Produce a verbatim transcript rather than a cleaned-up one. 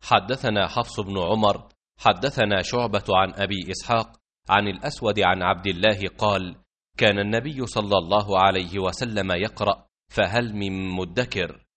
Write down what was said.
حدثنا حفص بن عمر حدثنا شعبة عن أبي إسحاق عن الأسود عن عبد الله قال: كان النبي صلى الله عليه وسلم يقرأ: فهل من مدكر؟